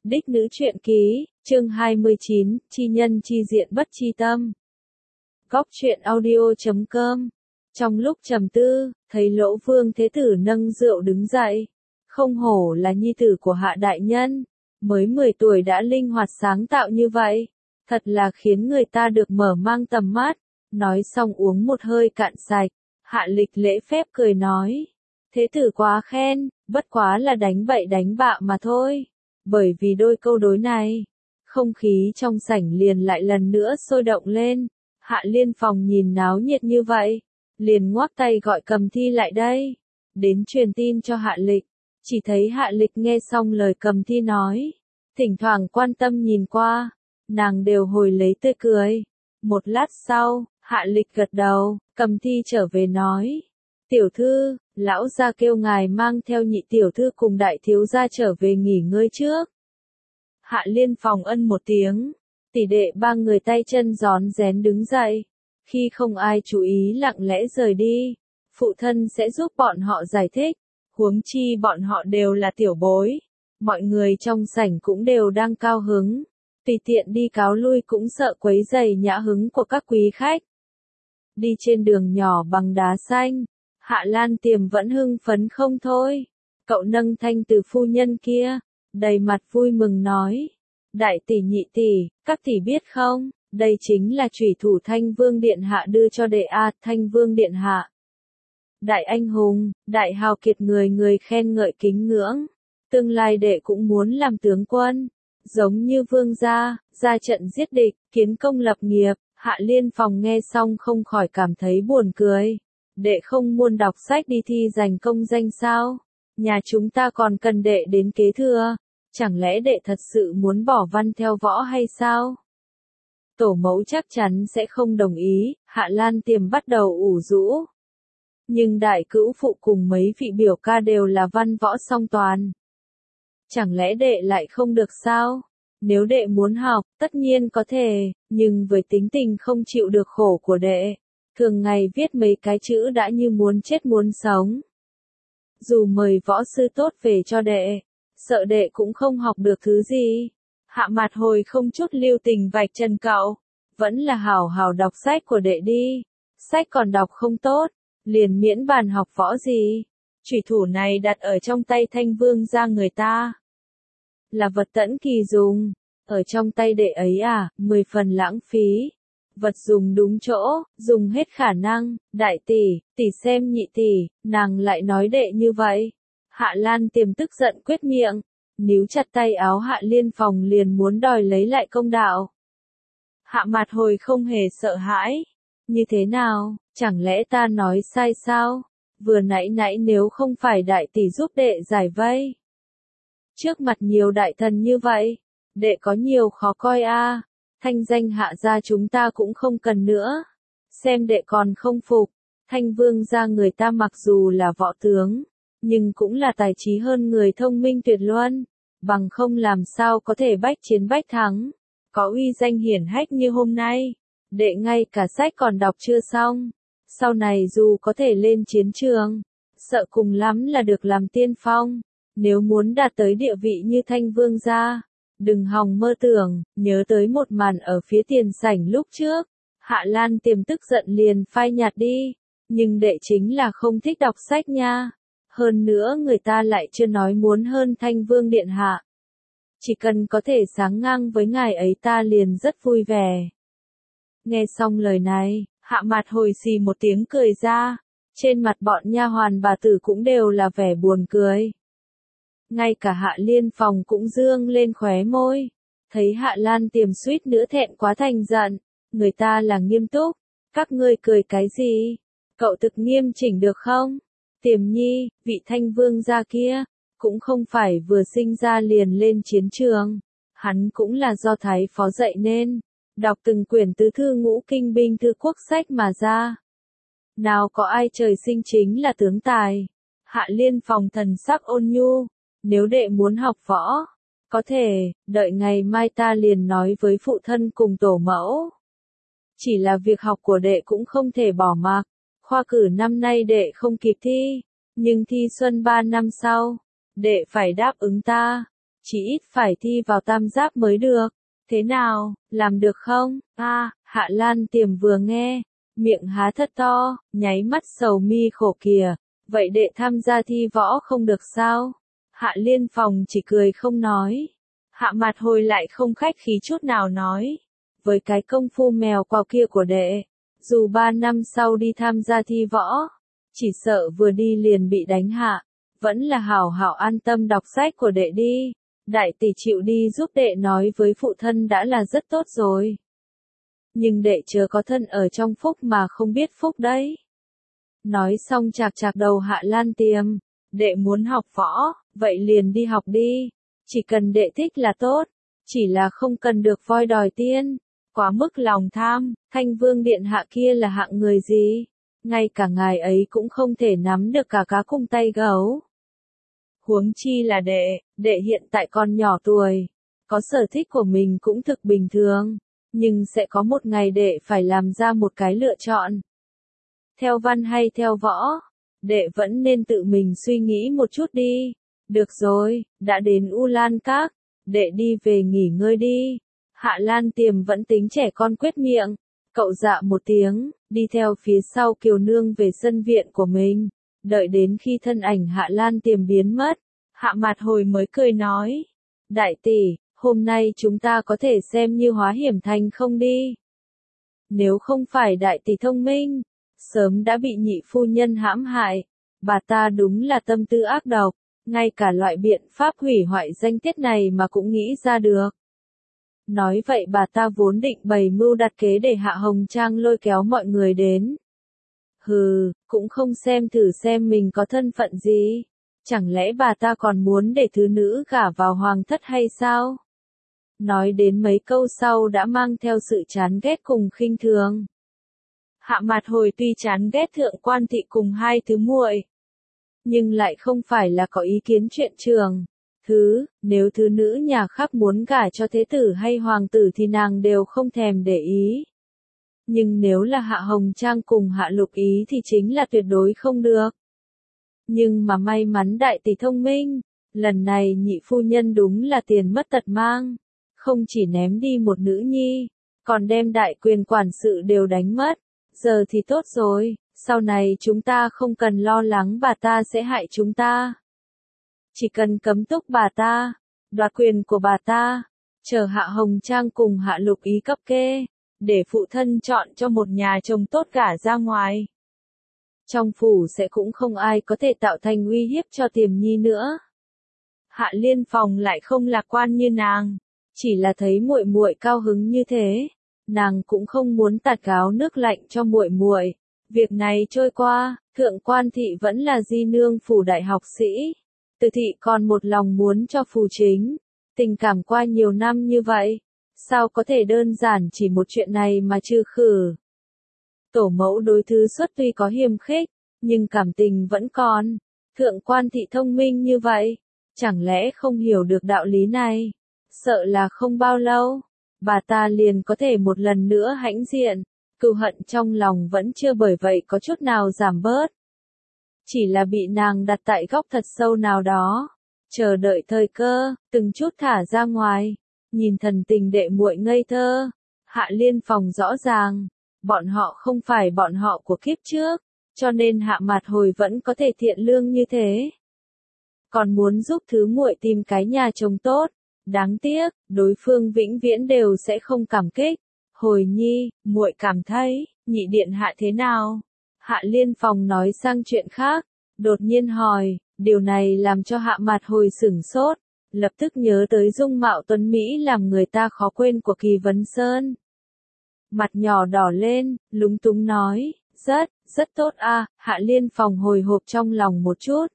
Đích nữ truyện ký, chương 29, chi nhân chi diện bất chi tâm. Góc truyện audio.com. Trong lúc trầm tư, thấy Lỗ Vương Thế Tử nâng rượu đứng dậy. Không hổ là nhi tử của Hạ đại nhân, mới 10 tuổi đã linh hoạt sáng tạo như vậy, thật là khiến người ta được mở mang tầm mắt. Nói xong uống một hơi cạn sạch, Hạ Lịch lễ phép cười nói: Thế tử quá khen, bất quá là đánh bậy đánh bạ mà thôi. Bởi vì đôi câu đối này, không khí trong sảnh liền lại lần nữa sôi động lên. Hạ Liên Phòng nhìn náo nhiệt như vậy, liền ngoắc tay gọi Cầm Thi lại đây, đến truyền tin cho Hạ Lịch. Chỉ thấy Hạ Lịch nghe xong lời Cầm Thi nói, thỉnh thoảng quan tâm nhìn qua, nàng đều hồi lấy tươi cười. Một lát sau, Hạ Lịch gật đầu, Cầm Thi trở về nói: Tiểu thư, lão gia kêu ngài mang theo nhị tiểu thư cùng đại thiếu gia trở về nghỉ ngơi trước. Hạ Liên Phòng ân một tiếng, tỷ đệ ba người tay chân rón rén đứng dậy. Khi không ai chú ý lặng lẽ rời đi, phụ thân sẽ giúp bọn họ giải thích, huống chi bọn họ đều là tiểu bối. Mọi người trong sảnh cũng đều đang cao hứng, tùy tiện đi cáo lui cũng sợ quấy rầy nhã hứng của các quý khách. Đi trên đường nhỏ bằng đá xanh, Hạ Lan Tiềm vẫn hưng phấn không thôi. Cậu nâng Thanh từ phu nhân kia, đầy mặt vui mừng nói: Đại tỷ nhị tỷ, các tỷ biết không, đây chính là chủy thủ Thanh Vương Điện Hạ đưa cho đệ a. Thanh Vương Điện Hạ, đại anh hùng, đại hào kiệt, người người khen ngợi kính ngưỡng. Tương lai đệ cũng muốn làm tướng quân, giống như vương gia, ra trận giết địch, kiến công lập nghiệp. Hạ Liên Phòng nghe xong không khỏi cảm thấy buồn cười. Đệ không muốn đọc sách đi thi giành công danh sao? Nhà chúng ta còn cần đệ đến kế thừa. Chẳng lẽ đệ thật sự muốn bỏ văn theo võ hay sao? Tổ mẫu chắc chắn sẽ không đồng ý. Hạ Lan Tiềm bắt đầu ủ rũ. Nhưng đại cữu phụ cùng mấy vị biểu ca đều là văn võ song toàn. Chẳng lẽ đệ lại không được sao? Nếu đệ muốn học, tất nhiên có thể, nhưng với tính tình không chịu được khổ của đệ, thường ngày viết mấy cái chữ đã như muốn chết muốn sống. Dù mời võ sư tốt về cho đệ, sợ đệ cũng không học được thứ gì. Hạ Mạt Hồi không chút lưu tình vạch trần cậu, vẫn là hảo hảo đọc sách của đệ đi, sách còn đọc không tốt, liền miễn bàn học võ gì. Chủy thủ này đặt ở trong tay Thanh Vương gia người ta, là vật tẫn kỳ dùng, ở trong tay đệ ấy 10 phần lãng phí. Vật dùng đúng chỗ, dùng hết khả năng. Đại tỷ, tỷ xem nhị tỷ, nàng lại nói đệ như vậy. Hạ Lan Tiềm tức giận quyết miệng, níu chặt tay áo Hạ Liên Phòng liền muốn đòi lấy lại công đạo. Hạ Mạt Hồi không hề sợ hãi. Như thế nào, chẳng lẽ ta nói sai sao? Vừa nãy nếu không phải đại tỷ giúp đệ giải vây, trước mặt nhiều đại thần như vậy, đệ có nhiều khó coi thanh danh Hạ gia chúng ta cũng không cần nữa. Xem đệ còn không phục, Thanh Vương gia người ta mặc dù là võ tướng, nhưng cũng là tài trí hơn người, thông minh tuyệt luân, bằng không làm sao có thể bách chiến bách thắng, có uy danh hiển hách như hôm nay. Đệ ngay cả sách còn đọc chưa xong, sau này dù có thể lên chiến trường, sợ cùng lắm là được làm tiên phong. Nếu muốn đạt tới địa vị như Thanh Vương gia, đừng hòng mơ tưởng. Nhớ tới một màn ở phía tiền sảnh lúc trước, Hạ Lan Tiềm tức giận liền phai nhạt đi. Nhưng đệ chính là không thích đọc sách nha. Hơn nữa người ta lại chưa nói muốn hơn Thanh Vương Điện Hạ. Chỉ cần có thể sáng ngang với ngài ấy ta liền rất vui vẻ. Nghe xong lời này, Hạ Mạt Hồi xì một tiếng cười ra. Trên mặt bọn nha hoàn bà tử cũng đều là vẻ buồn cười. Ngay cả Hạ Liên Phòng cũng dương lên khóe môi. Thấy Hạ Lan Tiềm suýt nữa thẹn quá thành giận. Người ta là nghiêm túc. Các ngươi cười cái gì? Cậu thực nghiêm chỉnh được không? Tiềm nhi, vị Thanh Vương gia kia, cũng không phải vừa sinh ra liền lên chiến trường. Hắn cũng là do Thái Phó dạy nên. Đọc từng quyển tứ thư ngũ kinh binh thư quốc sách mà ra. Nào có ai trời sinh chính là tướng tài. Hạ Liên Phòng thần sắc ôn nhu. Nếu đệ muốn học võ, có thể, đợi ngày mai ta liền nói với phụ thân cùng tổ mẫu. Chỉ là việc học của đệ cũng không thể bỏ mặc. Khoa cử năm nay đệ không kịp thi, nhưng thi xuân 3 năm sau, đệ phải đáp ứng ta. chỉ ít phải thi vào tam giáp mới được. Thế nào, làm được không? Hạ Lan Tiềm vừa nghe, miệng há thật to, nháy mắt sầu mi khổ kìa. Vậy đệ tham gia thi võ không được sao? Hạ Liên Phòng chỉ cười không nói. Hạ Mạt Hồi lại không khách khí chút nào nói. Với cái công phu mèo quào kia của đệ, dù 3 năm sau đi tham gia thi võ, chỉ sợ vừa đi liền bị đánh hạ. Vẫn là hảo hảo an tâm đọc sách của đệ đi. Đại tỷ chịu đi giúp đệ nói với phụ thân đã là rất tốt rồi. Nhưng đệ chớ có thân ở trong phúc mà không biết phúc đấy. Nói xong chạc chạc đầu Hạ Lan Tiềm. Đệ muốn học võ, vậy liền đi học đi. Chỉ cần đệ thích là tốt. Chỉ là không cần được voi đòi tiên. Quá mức lòng tham, Thanh Vương Điện Hạ kia là hạng người gì? Ngay cả ngài ấy cũng không thể nắm được cả cá cùng tay gấu. Huống chi là đệ hiện tại còn nhỏ tuổi. Có sở thích của mình cũng thực bình thường. Nhưng sẽ có một ngày đệ phải làm ra một cái lựa chọn. Theo văn hay theo võ? Đệ vẫn nên tự mình suy nghĩ một chút đi. Được rồi, đã đến U Lan Các. Đệ đi về nghỉ ngơi đi. Hạ Lan Tiềm vẫn tính trẻ con quyết miệng. Cậu dạ một tiếng, đi theo phía sau Kiều Nương về sân viện của mình. Đợi đến khi thân ảnh Hạ Lan Tiềm biến mất, Hạ Mạt Hồi mới cười nói. Đại tỷ, hôm nay chúng ta có thể xem như hóa hiểm thành không đi. Nếu không phải đại tỷ thông minh, sớm đã bị nhị phu nhân hãm hại. Bà ta đúng là tâm tư ác độc, ngay cả loại biện pháp hủy hoại danh tiết này mà cũng nghĩ ra được. Nói vậy bà ta vốn định bày mưu đặt kế để Hạ Hồng Trang lôi kéo mọi người đến. Hừ, cũng không xem thử xem mình có thân phận gì. Chẳng lẽ bà ta còn muốn để thứ nữ gả vào hoàng thất hay sao? Nói đến mấy câu sau đã mang theo sự chán ghét cùng khinh thường. Hạ Mạt Hồi tuy chán ghét Thượng Quan Thị cùng hai thứ muội, nhưng lại không phải là có ý kiến chuyện trường. Nếu thứ nữ nhà khác muốn gả cho thế tử hay hoàng tử thì nàng đều không thèm để ý. Nhưng nếu là Hạ Hồng Trang cùng Hạ Lục Ý thì chính là tuyệt đối không được. Nhưng mà may mắn đại tỷ thông minh, lần này nhị phu nhân đúng là tiền mất tật mang. Không chỉ ném đi một nữ nhi, còn đem đại quyền quản sự đều đánh mất. Giờ thì tốt rồi, sau này chúng ta không cần lo lắng bà ta sẽ hại chúng ta. Chỉ cần cấm túc bà ta, đoạt quyền của bà ta, chờ Hạ Hồng Trang cùng Hạ Lục Ý cấp kê, để phụ thân chọn cho một nhà chồng tốt cả ra ngoài. Trong phủ sẽ cũng không ai có thể tạo thành uy hiếp cho Tiềm Nhi nữa. Hạ Liên Phòng lại không lạc quan như nàng, chỉ là thấy muội muội cao hứng như thế, nàng cũng không muốn tạt gáo nước lạnh cho muội muội. Việc này trôi qua, Thượng Quan Thị vẫn là di nương phủ đại học sĩ. Từ Thị còn một lòng muốn cho phù chính. Tình cảm qua nhiều năm như vậy, sao có thể đơn giản chỉ một chuyện này mà trừ khử. Tổ mẫu đối thứ xuất tuy có hiềm khích, nhưng cảm tình vẫn còn. Thượng Quan Thị thông minh như vậy, chẳng lẽ không hiểu được đạo lý này? Sợ là không bao lâu, bà ta liền có thể một lần nữa hãnh diện. Cừu hận trong lòng vẫn chưa bởi vậy có chút nào giảm bớt. Chỉ là bị nàng đặt tại góc thật sâu nào đó, chờ đợi thời cơ, từng chút thả ra ngoài. Nhìn thần tình đệ muội ngây thơ, Hạ Liên Phòng rõ ràng, bọn họ không phải bọn họ của kiếp trước, cho nên Hạ Mạt Hồi vẫn có thể thiện lương như thế. Còn muốn giúp thứ muội tìm cái nhà chồng tốt, đáng tiếc, đối phương vĩnh viễn đều sẽ không cảm kích. Hồi nhi, muội cảm thấy, nhị điện hạ thế nào? Hạ Liên Phòng nói sang chuyện khác, đột nhiên hỏi, điều này làm cho Hạ Mạt Hồi sửng sốt, lập tức nhớ tới dung mạo tuấn Mỹ làm người ta khó quên của Kỳ Vấn Sơn. Mặt nhỏ đỏ lên, lúng túng nói, rất tốt a. Hạ Liên Phòng hồi hộp trong lòng một chút.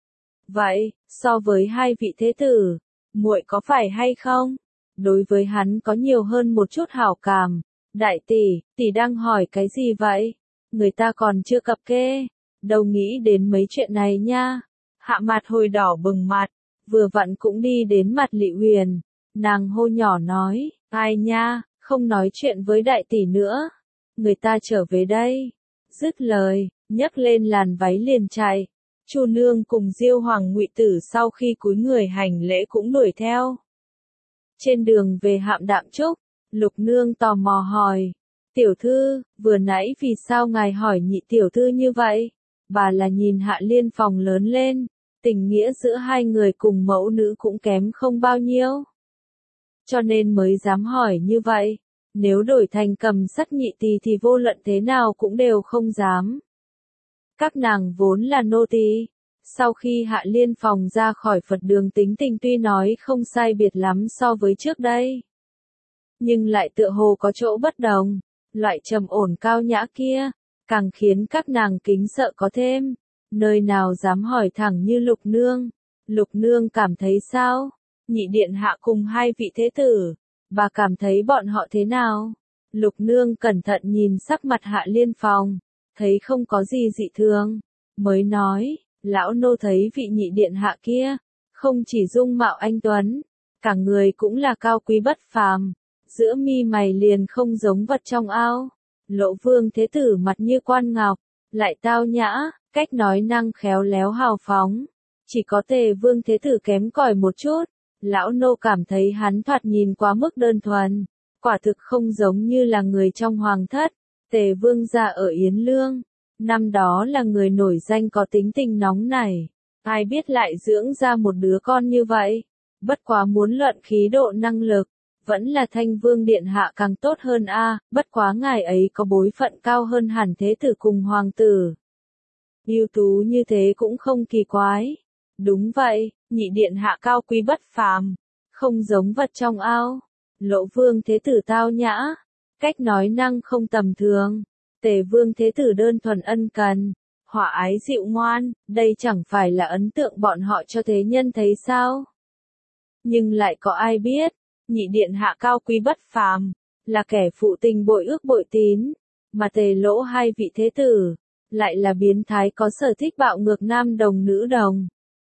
Vậy, so với hai vị thế tử, muội có phải hay không? Đối với hắn có nhiều hơn một chút hảo cảm. Đại tỷ đang hỏi cái gì vậy? Người ta còn chưa cập kê, đâu nghĩ đến mấy chuyện này nha. Hạ Mạt Hồi đỏ bừng mặt, vừa vặn cũng đi đến mặt Lị Huyền, nàng hô nhỏ nói, ai nha, không nói chuyện với đại tỷ nữa, người ta trở về đây. Dứt lời, nhấc lên làn váy liền chạy. Chu nương cùng Diêu Hoàng Ngụy Tử sau khi cúi người hành lễ cũng đuổi theo. Trên đường về Hạm Đạm Trúc, Lục nương tò mò hỏi, tiểu thư, vừa nãy vì sao ngài hỏi nhị tiểu thư như vậy? Bà là nhìn Hạ Liên Phòng lớn lên, tình nghĩa giữa hai người cùng mẫu nữ cũng kém không bao nhiêu. Cho nên mới dám hỏi như vậy, nếu đổi thành Cầm Sắt nhị tỳ thì vô luận thế nào cũng đều không dám. Các nàng vốn là nô tỳ. Sau khi Hạ Liên Phòng ra khỏi Phật đường tính tình tuy nói không sai biệt lắm so với trước đây, nhưng lại tựa hồ có chỗ bất đồng, loại trầm ổn cao nhã kia, càng khiến các nàng kính sợ có thêm, nơi nào dám hỏi thẳng như Lục nương. Lục nương cảm thấy sao? Nhị điện hạ cùng hai vị thế tử, bà cảm thấy bọn họ thế nào? Lục nương cẩn thận nhìn sắc mặt Hạ Liên Phòng, thấy không có gì dị thường, mới nói, lão nô thấy vị nhị điện hạ kia, không chỉ dung mạo anh tuấn, cả người cũng là cao quý bất phàm, giữa mi mày liền không giống vật trong ao. Lộ Vương thế tử mặt như quan ngọc, lại tao nhã, cách nói năng khéo léo hào phóng, chỉ có Tề Vương thế tử kém cỏi một chút. Lão nô cảm thấy hắn thoạt nhìn quá mức đơn thuần, quả thực không giống như là người trong hoàng thất. Tề Vương gia ở Yến Lương, năm đó là người nổi danh có tính tình nóng nảy, ai biết lại dưỡng ra một đứa con như vậy. Bất quá muốn luận khí độ năng lực, vẫn là Thanh Vương điện hạ càng tốt hơn a, bất quá ngài ấy có bối phận cao hơn hẳn thế tử cùng hoàng tử. Ưu tú như thế cũng không kỳ quái. Đúng vậy, nhị điện hạ cao quý bất phàm, không giống vật trong ao. Lộ Vương thế tử tao nhã, cách nói năng không tầm thường. Tề Vương thế tử đơn thuần ân cần, hòa ái dịu ngoan, đây chẳng phải là ấn tượng bọn họ cho thế nhân thấy sao? Nhưng lại có ai biết, nhị điện hạ cao quý bất phàm, là kẻ phụ tình bội ước bội tín, mà Tề Lỗ hai vị thế tử, lại là biến thái có sở thích bạo ngược nam đồng nữ đồng.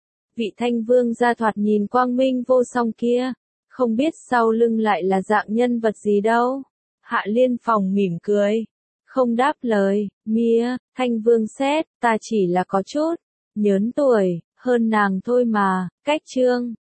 Vị Thanh Vương gia thoạt nhìn quang minh vô song kia, không biết sau lưng lại là dạng nhân vật gì đâu. Hạ Liên Phòng mỉm cười, không đáp lời. Mía, Thanh Vương xét, ta chỉ là có chút nhớn tuổi hơn nàng thôi mà. Cách chương